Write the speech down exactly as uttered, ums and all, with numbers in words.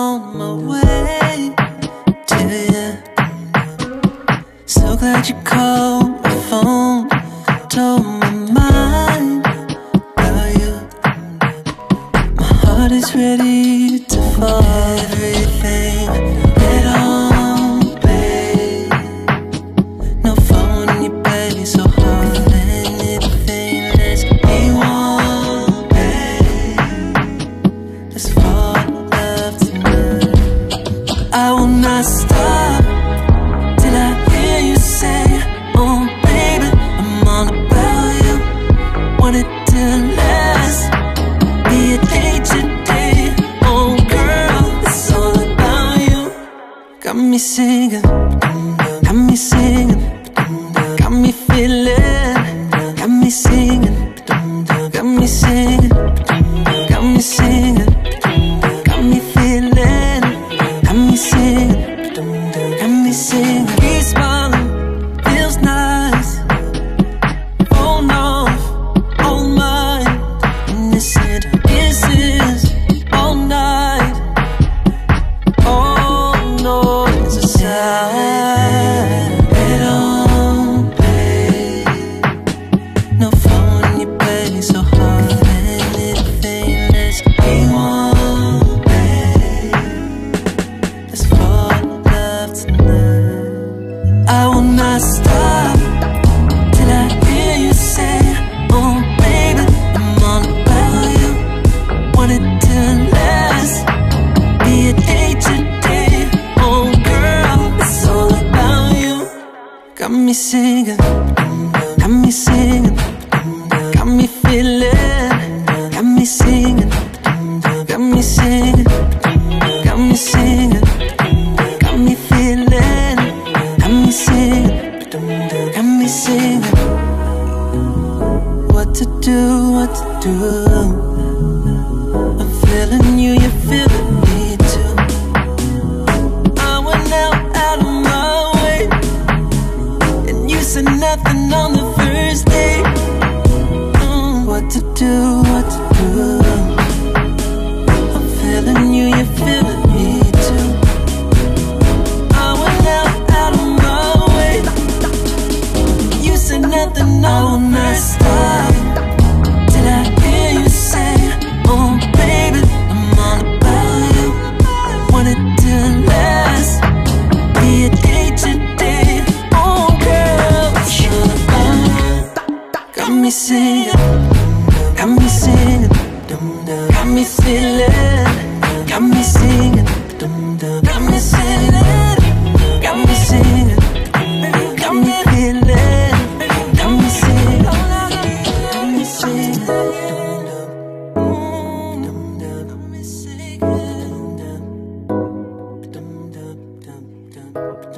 on my way to you. So glad you called my phone, told my mind about you. My heart is ready to fall. Everything at home, babe. No phone in your bed, so hard. Anything lets me want, babe. Let's fall in love tonight. I will not stop till I hear you say, oh baby, I'm all about you. Want it to last, be a day to day. Oh girl, it's all about you. Got me singing, got me singing, got me feeling, got me singing, got me singing, got me singing, got me feeling, got me singing, got me singing. Keep smiling, feels nice. Phone off, all mine. Innocent kisses all night. All noise aside. Head on, babe. No phone in your bed, so hard. Anything lets me want, babe. Let's fall in love tonight. I will not stop till I hear you say, oh baby, I'm all about you. Want it to last, be a day to day. Oh girl, it's all about you. Got me singing, got me singing, got me feeling, got me singing, got me singing, got me singing, got me feeling, got me singing, got me singing. What to do, what to do. I'm feeling you, you're feeling me too. I went out, out of my way, and you said nothing on the first day. Mm, what to do, what to do. I'm feeling you, you're feeling me too. I went out, out of my way, you said nothing, I will not stop till I hear you say, oh baby, I'm all about you. Want it to last, be a day to day. Oh girl, it's all about you. Got me singing, got me singing, got me feeling, got me singing, got me singing, got me singing, got me feeling, got me singing, got me singing, got me singing.